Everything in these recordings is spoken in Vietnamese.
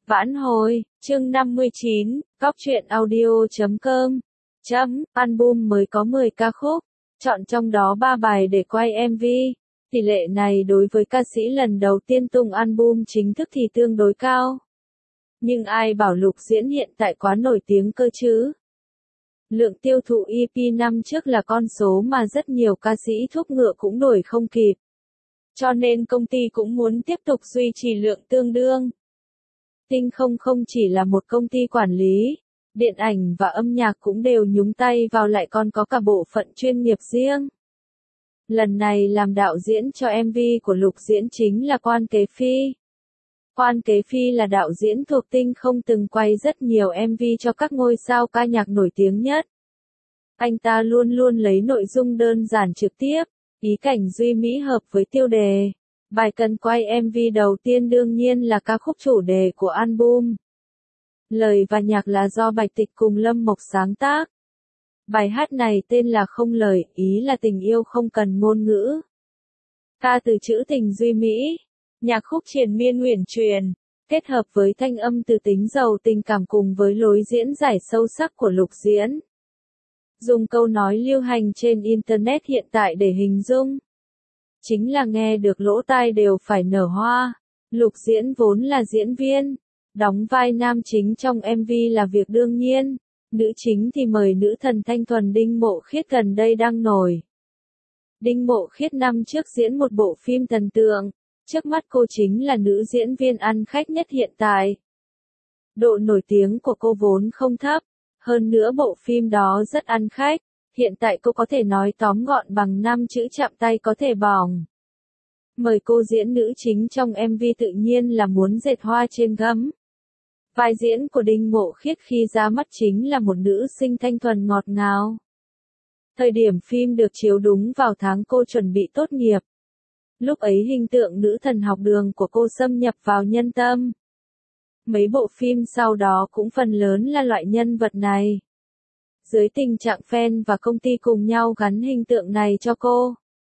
Vãn hồi, chương 59, Cóc truyện audio.com. Album mới có 10 ca khúc, chọn trong đó 3 bài để quay MV. Tỷ lệ này đối với ca sĩ lần đầu tiên tung album chính thức thì tương đối cao. Nhưng ai bảo Lục Diễn hiện tại quá nổi tiếng cơ chứ? Lượng tiêu thụ EP năm trước là con số mà rất nhiều ca sĩ thúc ngựa cũng đuổi không kịp. Cho nên công ty cũng muốn tiếp tục duy trì lượng tương đương. Tinh không chỉ là một công ty quản lý, điện ảnh và âm nhạc cũng đều nhúng tay vào, lại còn có cả bộ phận chuyên nghiệp riêng. Lần này làm đạo diễn cho MV của Lục Diễn chính là Quan Kế Phi. Quan Kế Phi là đạo diễn thuộc Tinh không từng quay rất nhiều MV cho các ngôi sao ca nhạc nổi tiếng nhất. Anh ta luôn luôn lấy nội dung đơn giản trực tiếp, ý cảnh duy mỹ hợp với tiêu đề. Bài cần quay MV đầu tiên đương nhiên là ca khúc chủ đề của album. Lời và nhạc là do Bạch Tịch cùng Lâm Mộc sáng tác. Bài hát này tên là Không Lời, ý là tình yêu không cần ngôn ngữ. Ca từ trữ tình duy mỹ, nhạc khúc triền miên uyển chuyển, kết hợp với thanh âm từ tính giàu tình cảm cùng với lối diễn giải sâu sắc của Lục Diễn. Dùng câu nói lưu hành trên Internet hiện tại để hình dung, chính là nghe được lỗ tai đều phải nở hoa. Lục Diễn vốn là diễn viên, đóng vai nam chính trong MV là việc đương nhiên, nữ chính thì mời nữ thần thanh thuần Đinh Mộ Khiết gần đây đang nổi. Đinh Mộ Khiết năm trước diễn một bộ phim thần tượng, trước mắt cô chính là nữ diễn viên ăn khách nhất hiện tại. Độ nổi tiếng của cô vốn không thấp, hơn nữa bộ phim đó rất ăn khách. Hiện tại cô có thể nói tóm gọn bằng 5 chữ chạm tay có thể bỏng. Mời cô diễn nữ chính trong MV tự nhiên là muốn dệt hoa trên gấm. Vai diễn của Đinh Mộ Khiết khi ra mắt chính là một nữ sinh thanh thuần ngọt ngào. Thời điểm phim được chiếu đúng vào tháng cô chuẩn bị tốt nghiệp. Lúc ấy hình tượng nữ thần học đường của cô xâm nhập vào nhân tâm. Mấy bộ phim sau đó cũng phần lớn là loại nhân vật này. Dưới tình trạng fan và công ty cùng nhau gắn hình tượng này cho cô,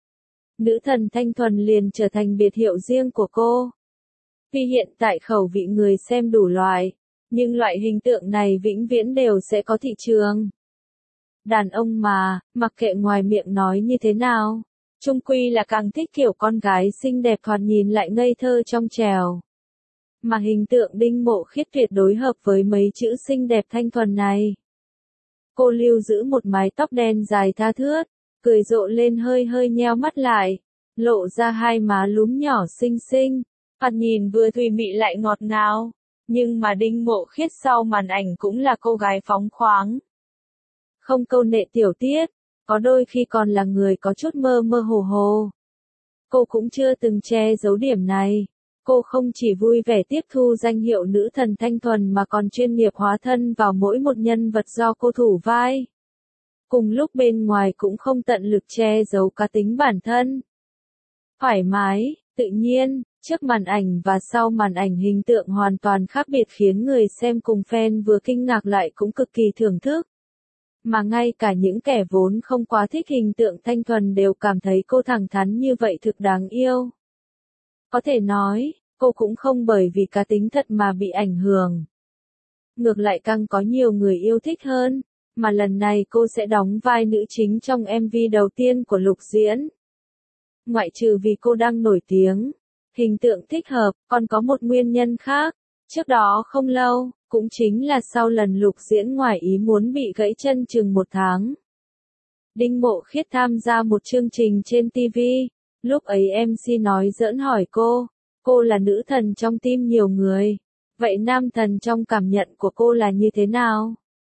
nữ thần thanh thuần liền trở thành biệt hiệu riêng của cô. Vì hiện tại khẩu vị người xem đủ loại, nhưng loại hình tượng này vĩnh viễn đều sẽ có thị trường. Đàn ông mà, mặc kệ ngoài miệng nói như thế nào, chung quy là càng thích kiểu con gái xinh đẹp thoạt nhìn lại ngây thơ trong trẻo. Mà hình tượng Đinh Mộ Khiết tuyệt đối hợp với mấy chữ xinh đẹp thanh thuần này. Cô lưu giữ một mái tóc đen dài tha thướt, cười rộ lên hơi nheo mắt lại, lộ ra hai má lúm nhỏ xinh xinh, thoạt nhìn vừa thùy mị lại ngọt ngào. Nhưng mà Đinh Mộ Khiết sau màn ảnh cũng là cô gái phóng khoáng. Không câu nệ tiểu tiết, có đôi khi còn là người có chút mơ mơ hồ hồ. Cô cũng chưa từng che giấu điểm này. Cô không chỉ vui vẻ tiếp thu danh hiệu nữ thần thanh thuần mà còn chuyên nghiệp hóa thân vào mỗi một nhân vật do cô thủ vai. Cùng lúc bên ngoài cũng không tận lực che giấu cá tính bản thân. Thoải mái, tự nhiên, trước màn ảnh và sau màn ảnh hình tượng hoàn toàn khác biệt khiến người xem cùng fan vừa kinh ngạc lại cũng cực kỳ thưởng thức. Mà ngay cả những kẻ vốn không quá thích hình tượng thanh thuần đều cảm thấy cô thẳng thắn như vậy thực đáng yêu. Có thể nói, cô cũng không bởi vì cá tính thật mà bị ảnh hưởng. Ngược lại càng có nhiều người yêu thích hơn, mà lần này cô sẽ đóng vai nữ chính trong MV đầu tiên của Lục Diễn. Ngoại trừ vì cô đang nổi tiếng, hình tượng thích hợp, còn có một nguyên nhân khác. Trước đó không lâu, cũng chính là sau lần Lục Diễn ngoài ý muốn bị gãy chân chừng 1 tháng. Đinh Mộ Khiết tham gia một chương trình trên TV, lúc ấy MC nói giỡn hỏi cô là nữ thần trong tim nhiều người, vậy nam thần trong cảm nhận của cô là như thế nào?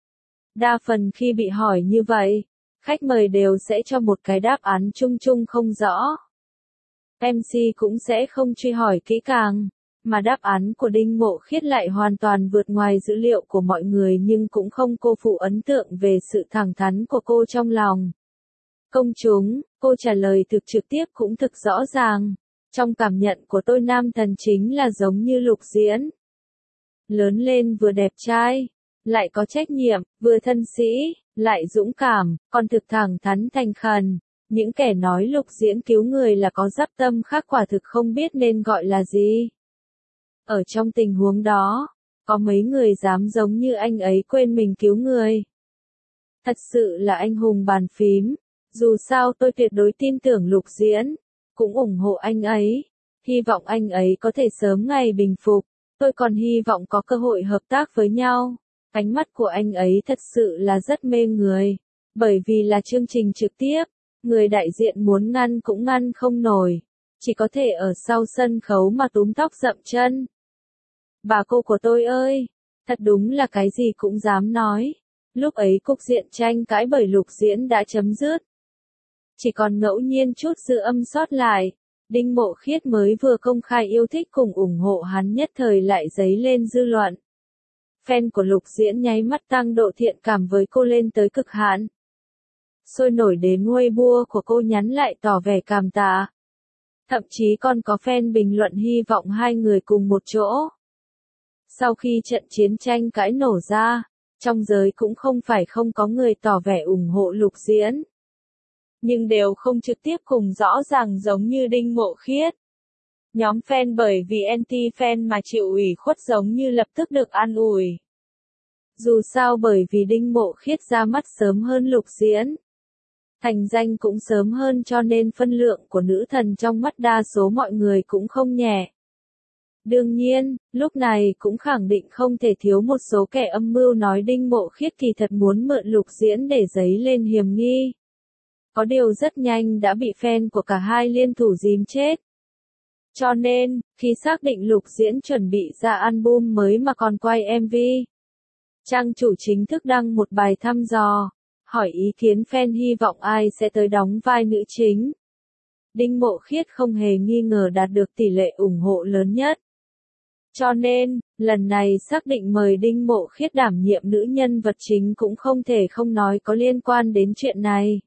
Đa phần khi bị hỏi như vậy, khách mời đều sẽ cho một cái đáp án chung chung không rõ. MC cũng sẽ không truy hỏi kỹ càng, mà đáp án của Đinh Mộ Khiết lại hoàn toàn vượt ngoài dữ liệu của mọi người nhưng cũng không cô phụ ấn tượng về sự thẳng thắn của cô trong lòng công chúng. Cô trả lời thực trực tiếp cũng thực rõ ràng. Trong cảm nhận của tôi nam thần chính là giống như Lục Diễn. Lớn lên vừa đẹp trai, lại có trách nhiệm, vừa thân sĩ, lại dũng cảm, còn thực thẳng thắn thành khẩn. Những kẻ nói Lục Diễn cứu người là có dắp tâm khác quả thực không biết nên gọi là gì. Ở trong tình huống đó, Có mấy người dám giống như anh ấy quên mình cứu người. Thật sự là anh hùng bàn phím. Dù sao tôi tuyệt đối tin tưởng Lục Diễn, cũng ủng hộ anh ấy. Hy vọng anh ấy có thể sớm ngày bình phục. Tôi còn hy vọng có cơ hội hợp tác với nhau. Ánh mắt của anh ấy thật sự là rất mê người. Bởi vì là chương trình trực tiếp, người đại diện muốn ngăn cũng ngăn không nổi. Chỉ có thể ở sau sân khấu mà túm tóc dậm chân. Bà cô của tôi ơi, thật đúng là cái gì cũng dám nói. Lúc ấy cục diện tranh cãi bởi Lục Diễn đã chấm dứt. Chỉ còn ngẫu nhiên chút dư âm sót lại. Đinh Mộ Khiết mới vừa công khai yêu thích cùng ủng hộ hắn nhất thời lại dấy lên dư luận. Fan của Lục Diễn nháy mắt tăng độ thiện cảm với cô lên tới cực hạn. Sôi nổi đến Weibo của cô nhắn lại tỏ vẻ cảm tạ. Thậm chí còn có fan bình luận hy vọng hai người cùng một chỗ. Sau khi trận chiến tranh cãi nổ ra, trong giới cũng không phải không có người tỏ vẻ ủng hộ Lục Diễn. Nhưng đều không trực tiếp cùng rõ ràng giống như Đinh Mộ Khiết. Nhóm fan bởi vì anti-fan mà chịu ủy khuất giống như lập tức được an ủi. Dù sao bởi vì Đinh Mộ Khiết ra mắt sớm hơn Lục Diễn. Thành danh cũng sớm hơn cho nên phân lượng của nữ thần trong mắt đa số mọi người cũng không nhẹ. Đương nhiên, lúc này cũng khẳng định không thể thiếu một số kẻ âm mưu nói Đinh Mộ Khiết kỳ thật muốn mượn Lục Diễn để giấy lên hiểm nghi. Có điều rất nhanh đã bị fan của cả hai liên thủ dìm chết. Cho nên, khi xác định Lục Diễn chuẩn bị ra album mới mà còn quay MV, trang chủ chính thức đăng một bài thăm dò, hỏi ý kiến fan hy vọng ai sẽ tới đóng vai nữ chính. Đinh Mộ Khiết không hề nghi ngờ đạt được tỷ lệ ủng hộ lớn nhất. Cho nên, lần này xác định mời Đinh Mộ Khiết đảm nhiệm nữ nhân vật chính cũng không thể không nói có liên quan đến chuyện này.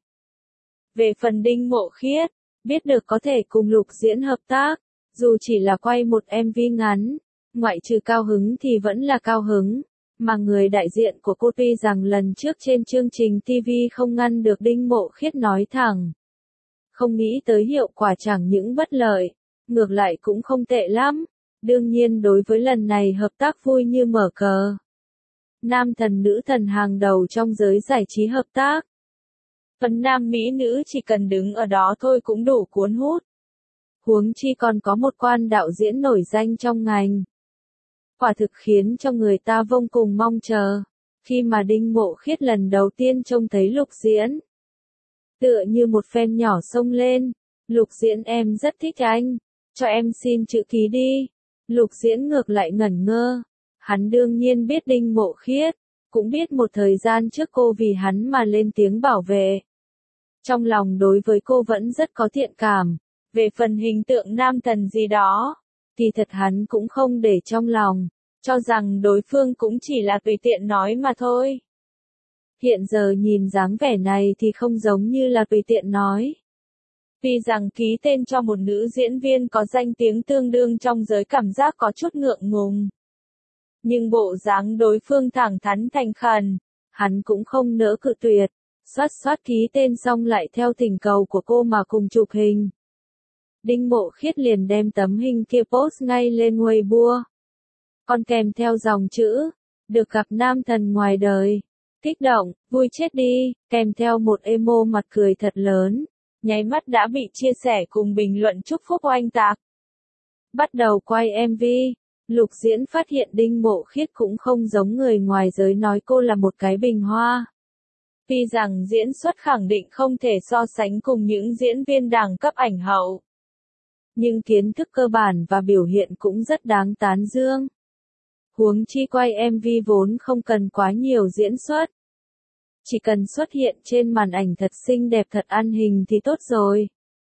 Về phần Đinh Mộ Khiết, biết được có thể cùng Lục Diễn hợp tác, dù chỉ là quay một MV ngắn, ngoại trừ cao hứng thì vẫn là cao hứng, mà người đại diện của cô tuy rằng lần trước trên chương trình TV không ngăn được Đinh Mộ Khiết nói thẳng. Không nghĩ tới hiệu quả chẳng những bất lợi, ngược lại cũng không tệ lắm, đương nhiên đối với lần này hợp tác vui như mở cờ. Nam thần nữ thần hàng đầu trong giới giải trí hợp tác. Phần nam mỹ nữ chỉ cần đứng ở đó thôi cũng đủ cuốn hút. Huống chi còn có một quan đạo diễn nổi danh trong ngành. Quả thực khiến cho người ta vô cùng mong chờ, khi mà Đinh Mộ Khiết lần đầu tiên trông thấy Lục Diễn. Tựa như một fan nhỏ xông lên, Lục Diễn em rất thích anh, cho em xin chữ ký đi. Lục Diễn ngược lại ngẩn ngơ, hắn đương nhiên biết Đinh Mộ Khiết, cũng biết một thời gian trước cô vì hắn mà lên tiếng bảo vệ. Trong lòng đối với cô vẫn rất có thiện cảm, về phần hình tượng nam thần gì đó, thì thật hắn cũng không để trong lòng, cho rằng đối phương cũng chỉ là tùy tiện nói mà thôi. Hiện giờ nhìn dáng vẻ này thì không giống như là tùy tiện nói. Tuy rằng ký tên cho một nữ diễn viên có danh tiếng tương đương trong giới cảm giác có chút ngượng ngùng. Nhưng bộ dáng đối phương thẳng thắn thành khẩn, hắn cũng không nỡ cự tuyệt, xoát ký tên xong lại theo thỉnh cầu của cô mà cùng chụp hình. Đinh Mộ Khiết liền đem tấm hình kia post ngay lên Weibo. Còn kèm theo dòng chữ, được gặp nam thần ngoài đời. Kích động, vui chết đi, kèm theo một emo mặt cười thật lớn, nháy mắt đã bị chia sẻ cùng bình luận chúc phúc oanh tạc. Bắt đầu quay MV, Lục Diễn phát hiện Đinh Mộ Khiết cũng không giống người ngoài giới nói cô là một cái bình hoa. Tuy rằng diễn xuất khẳng định không thể so sánh cùng những diễn viên đẳng cấp ảnh hậu, nhưng kiến thức cơ bản và biểu hiện cũng rất đáng tán dương. Huống chi quay MV vốn không cần quá nhiều diễn xuất. Chỉ cần xuất hiện trên màn ảnh thật xinh đẹp thật ăn hình thì tốt rồi.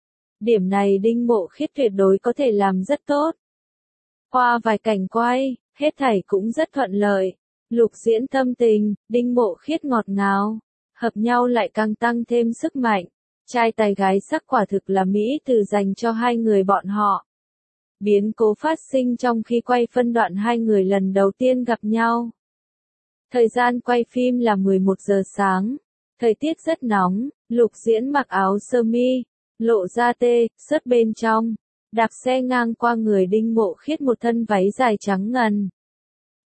Điểm này Đinh Mộ Khiết tuyệt đối có thể làm rất tốt. Qua vài cảnh quay, hết thảy cũng rất thuận lợi. Lục Diễn tâm tình, Đinh Mộ Khiết ngọt ngào, hợp nhau lại càng tăng thêm sức mạnh. Trai tài gái sắc quả thực là mỹ từ dành cho hai người bọn họ. Biến cố phát sinh trong khi quay phân đoạn hai người lần đầu tiên gặp nhau. Thời gian quay phim là 11 giờ sáng. Thời tiết rất nóng, Lục Diễn mặc áo sơ mi, lộ ra tê, sớt bên trong. Đạp xe ngang qua người Đinh Mộ Khiết một thân váy dài trắng ngần.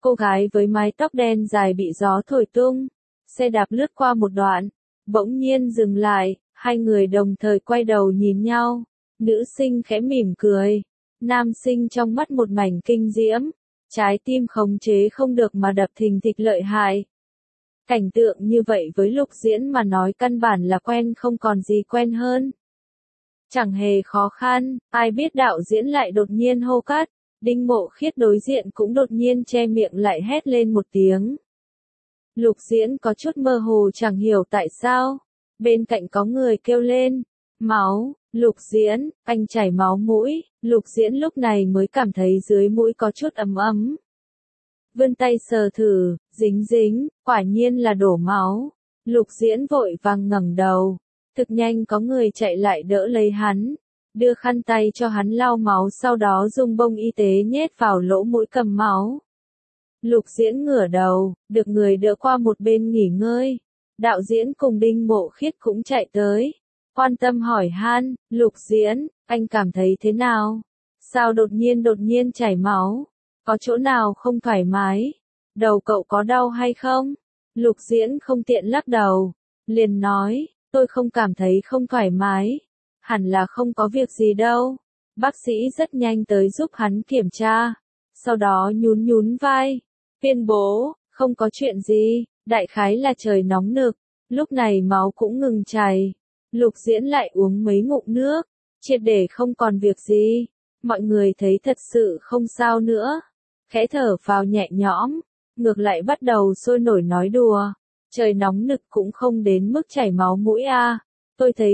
Cô gái với mái tóc đen dài bị gió thổi tung. Xe đạp lướt qua một đoạn, bỗng nhiên dừng lại, hai người đồng thời quay đầu nhìn nhau. Nữ sinh khẽ mỉm cười, nam sinh trong mắt một mảnh kinh diễm, trái tim khống chế không được mà đập thình thịch lợi hại. Cảnh tượng như vậy với Lục Diễn mà nói căn bản là quen không còn gì quen hơn. Chẳng hề khó khăn, ai biết đạo diễn lại đột nhiên hô cắt, Đinh Mộ Khiết đối diện cũng đột nhiên che miệng lại hét lên một tiếng. Lục Diễn có chút mơ hồ chẳng hiểu tại sao, bên cạnh có người kêu lên, máu, Lục Diễn, anh chảy máu mũi, Lục Diễn lúc này mới cảm thấy dưới mũi có chút ấm ấm. Vươn tay sờ thử, dính dính, quả nhiên là đổ máu. Lục Diễn vội vàng ngẩng đầu, thực nhanh có người chạy lại đỡ lấy hắn, đưa khăn tay cho hắn lau máu sau đó dùng bông y tế nhét vào lỗ mũi cầm máu. Lục Diễn ngửa đầu, được người đỡ qua một bên nghỉ ngơi. Đạo diễn cùng Đinh Mộ Khiết cũng chạy tới, quan tâm hỏi han, Lục Diễn, anh cảm thấy thế nào? Sao đột nhiên chảy máu? Có chỗ nào không thoải mái? Đầu cậu có đau hay không? Lục Diễn không tiện lắc đầu, liền nói, tôi không cảm thấy không thoải mái. Hẳn là không có việc gì đâu. Bác sĩ rất nhanh tới giúp hắn kiểm tra. Sau đó nhún vai, tuyên bố, không có chuyện gì, đại khái là trời nóng nực. Lúc này máu cũng ngừng chảy. Lục Diễn lại uống mấy ngụm nước, triệt để không còn việc gì. Mọi người thấy thật sự không sao nữa, khẽ thở phào nhẹ nhõm, ngược lại bắt đầu sôi nổi nói đùa. Trời nóng nực cũng không đến mức chảy máu mũi a. Tôi thấy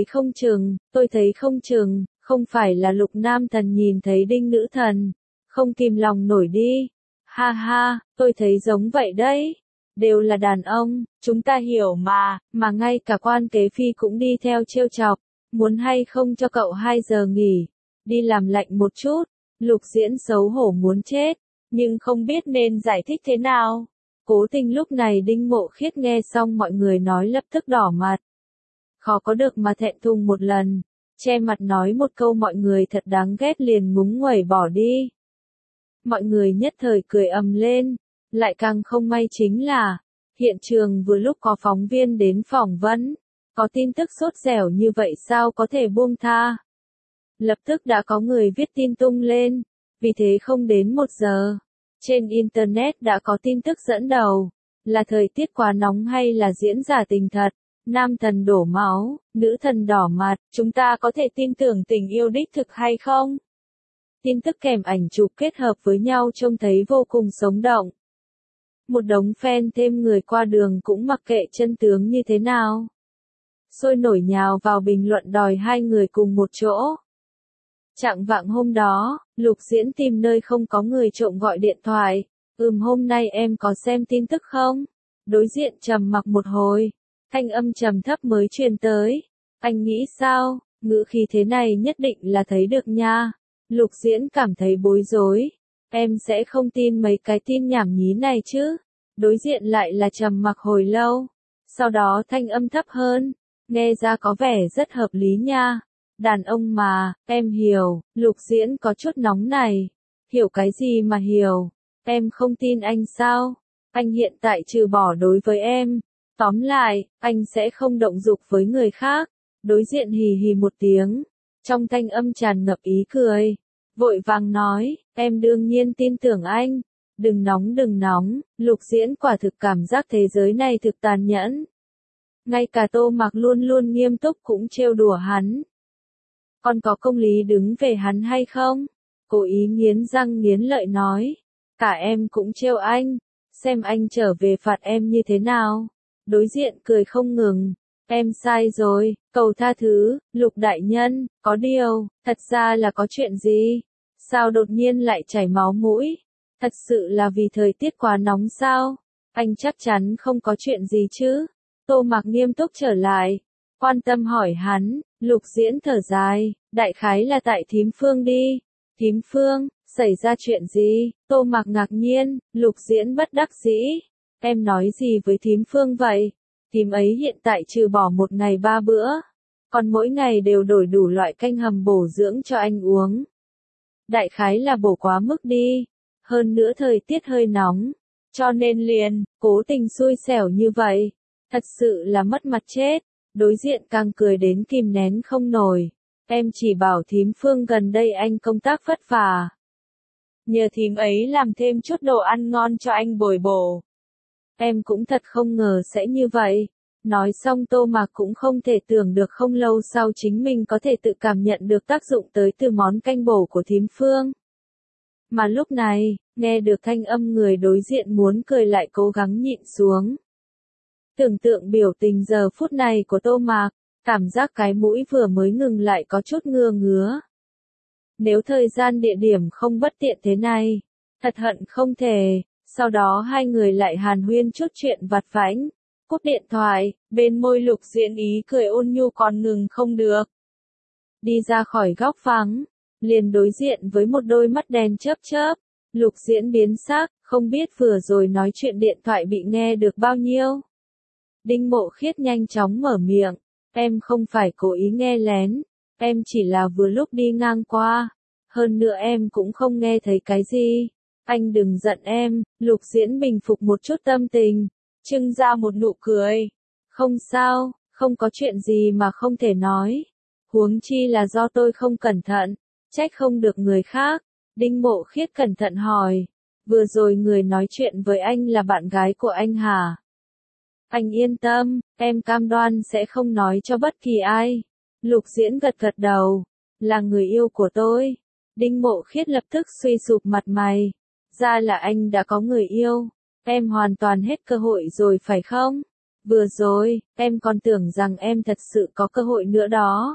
không chừng, không phải là Lục nam thần nhìn thấy Đinh nữ thần, không kìm lòng nổi đi. Ha ha, tôi thấy giống vậy đấy. Đều là đàn ông, chúng ta hiểu mà ngay cả quan kế phi cũng đi theo trêu chọc. Muốn hay không cho cậu 2 giờ nghỉ, đi làm lạnh một chút. Lục Diễn xấu hổ muốn chết, nhưng không biết nên giải thích thế nào. Cố tình lúc này Đinh Mộ Khiết nghe xong mọi người nói lập tức đỏ mặt. Khó có được mà thẹn thùng một lần, che mặt nói một câu mọi người thật đáng ghét liền ngúng nguẩy bỏ đi. Mọi người nhất thời cười ầm lên, lại càng không may chính là, hiện trường vừa lúc có phóng viên đến phỏng vấn, có tin tức sốt dẻo như vậy sao có thể buông tha. Lập tức đã có người viết tin tung lên, vì thế không đến 1 giờ. Trên Internet đã có tin tức dẫn đầu, là thời tiết quá nóng hay là diễn giả tình thật, nam thần đổ máu, nữ thần đỏ mặt, chúng ta có thể tin tưởng tình yêu đích thực hay không? Tin tức kèm ảnh chụp kết hợp với nhau trông thấy vô cùng sống động. Một đống fan thêm người qua đường cũng mặc kệ chân tướng như thế nào. Sôi nổi nhào vào bình luận đòi hai người cùng một chỗ. Chạng vạng hôm đó, Lục Diễn tìm nơi không có người trộm gọi điện thoại. Hôm nay em có xem tin tức không? Đối diện trầm mặc một hồi, thanh âm trầm thấp mới truyền tới. Anh nghĩ sao? Ngữ khí thế này nhất định là thấy được nha. Lục Diễn cảm thấy bối rối. Em sẽ không tin mấy cái tin nhảm nhí này chứ. Đối diện lại là trầm mặc hồi lâu. Sau đó thanh âm thấp hơn. Nghe ra có vẻ rất hợp lý nha. Đàn ông mà, em hiểu. Lục Diễn có chút nóng này. Hiểu cái gì mà hiểu? Em không tin anh sao? Anh hiện tại trừ bỏ đối với em. Tóm lại, anh sẽ không động dục với người khác. Đối diện hì hì một tiếng. Trong thanh âm tràn ngập ý cười. Vội vàng nói, em đương nhiên tin tưởng anh. Đừng nóng, Lục Diễn quả thực cảm giác thế giới này thực tàn nhẫn. Ngay cả Tô Mặc luôn luôn nghiêm túc cũng trêu đùa hắn. Còn có công lý đứng về hắn hay không? Cố ý nghiến răng nghiến lợi nói. Cả em cũng trêu anh. Xem anh trở về phạt em như thế nào. Đối diện cười không ngừng. Em sai rồi, cầu tha thứ, Lục đại nhân, có điều, thật ra là có chuyện gì? Sao đột nhiên lại chảy máu mũi? Thật sự là vì thời tiết quá nóng sao? Anh chắc chắn không có chuyện gì chứ? Tô Mặc nghiêm túc trở lại, quan tâm hỏi hắn. Lục Diễn thở dài, đại khái là tại thím Phương đi. Thím Phương, xảy ra chuyện gì? Tô Mặc ngạc nhiên, Lục Diễn bất đắc dĩ. Em nói gì với thím Phương vậy? Thím ấy hiện tại trừ bỏ 1 ngày 3 bữa, còn mỗi ngày đều đổi đủ loại canh hầm bổ dưỡng cho anh uống. Đại khái là bổ quá mức đi, hơn nữa thời tiết hơi nóng, cho nên liền, cố tình xui xẻo như vậy. Thật sự là mất mặt chết. Đối diện càng cười đến kìm nén không nổi. Em chỉ bảo thím Phương gần đây anh công tác vất vả. Nhờ thím ấy làm thêm chút đồ ăn ngon cho anh bồi bổ. Em cũng thật không ngờ sẽ như vậy. Nói xong Tô Mạc cũng không thể tưởng được không lâu sau chính mình có thể tự cảm nhận được tác dụng tới từ món canh bổ của thím Phương. Mà lúc này, nghe được thanh âm người đối diện muốn cười lại cố gắng nhịn xuống. Tưởng tượng biểu tình giờ phút này của Tô Mạc, cảm giác cái mũi vừa mới ngừng lại có chút ngứa ngứa. Nếu thời gian địa điểm không bất tiện thế này, thật hận không thể, sau đó hai người lại hàn huyên chút chuyện vặt vãnh. Cúp điện thoại, bên môi Lục Diễn ý cười ôn nhu còn ngừng không được. Đi ra khỏi góc vắng, liền đối diện với một đôi mắt đen chớp chớp. Lục Diễn biến sắc, không biết vừa rồi nói chuyện điện thoại bị nghe được bao nhiêu. Đinh Mộ Khiết nhanh chóng mở miệng, em không phải cố ý nghe lén, em chỉ là vừa lúc đi ngang qua, hơn nữa em cũng không nghe thấy cái gì. Anh đừng giận em. Lục Diễn bình phục một chút tâm tình, trưng ra một nụ cười. Không sao, không có chuyện gì mà không thể nói. Huống chi là do tôi không cẩn thận, trách không được người khác. Đinh Mộ Khiết cẩn thận hỏi, vừa rồi người nói chuyện với anh là bạn gái của anh hả? Anh yên tâm, em cam đoan sẽ không nói cho bất kỳ ai. Lục Diễn gật gật đầu, là người yêu của tôi. Đinh Mộ Khiết lập tức suy sụp mặt mày. Ra là anh đã có người yêu. Em hoàn toàn hết cơ hội rồi phải không? Vừa rồi, em còn tưởng rằng em thật sự có cơ hội nữa đó.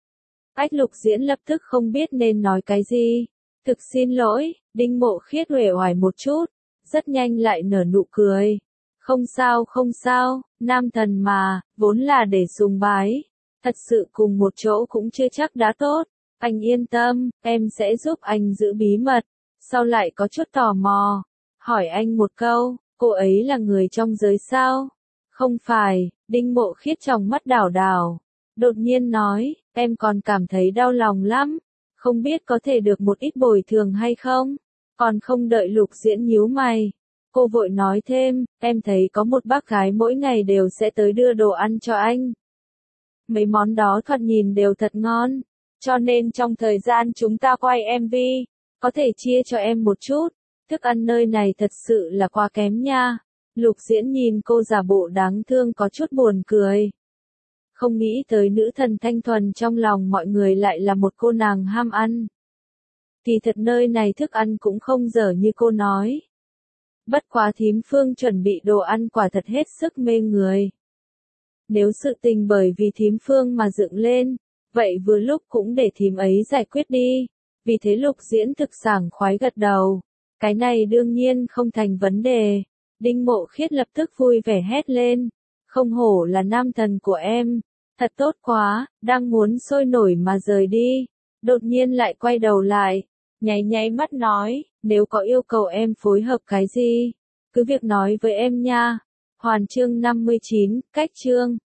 Ách Lục Diễn lập tức không biết nên nói cái gì. Thực xin lỗi, Đinh Mộ Khiết uể oải một chút, rất nhanh lại nở nụ cười. Không sao không sao, nam thần mà, vốn là để sùng bái. Thật sự cùng một chỗ cũng chưa chắc đã tốt. Anh yên tâm, em sẽ giúp anh giữ bí mật. Sau lại có chút tò mò, hỏi anh một câu, cô ấy là người trong giới sao? Không phải. Đinh Mộ Khiết trong mắt đảo đảo. Đột nhiên nói, em còn cảm thấy đau lòng lắm. Không biết có thể được một ít bồi thường hay không? Còn không đợi Lục Diễn nhíu mày. Cô vội nói thêm, em thấy có một bác gái mỗi ngày đều sẽ tới đưa đồ ăn cho anh. Mấy món đó thoạt nhìn đều thật ngon. Cho nên trong thời gian chúng ta quay MV, có thể chia cho em một chút. Thức ăn nơi này thật sự là quá kém nha. Lục Diễn nhìn cô giả bộ đáng thương có chút buồn cười. Không nghĩ tới nữ thần thanh thuần trong lòng mọi người lại là một cô nàng ham ăn. Kỳ thật nơi này thức ăn cũng không dở như cô nói. Bất quá thím Phương chuẩn bị đồ ăn quả thật hết sức mê người. Nếu sự tình bởi vì thím Phương mà dựng lên, vậy vừa lúc cũng để thím ấy giải quyết đi. Vì thế Lục Diễn thực sảng khoái gật đầu. Cái này đương nhiên không thành vấn đề. Đinh Mộ Khiết lập tức vui vẻ hét lên. Không hổ là nam thần của em. Thật tốt quá, đang muốn sôi nổi mà rời đi. Đột nhiên lại quay đầu lại. Nháy nháy mắt nói, nếu có yêu cầu em phối hợp cái gì, cứ việc nói với em nha. Hoàn chương 59, cách chương.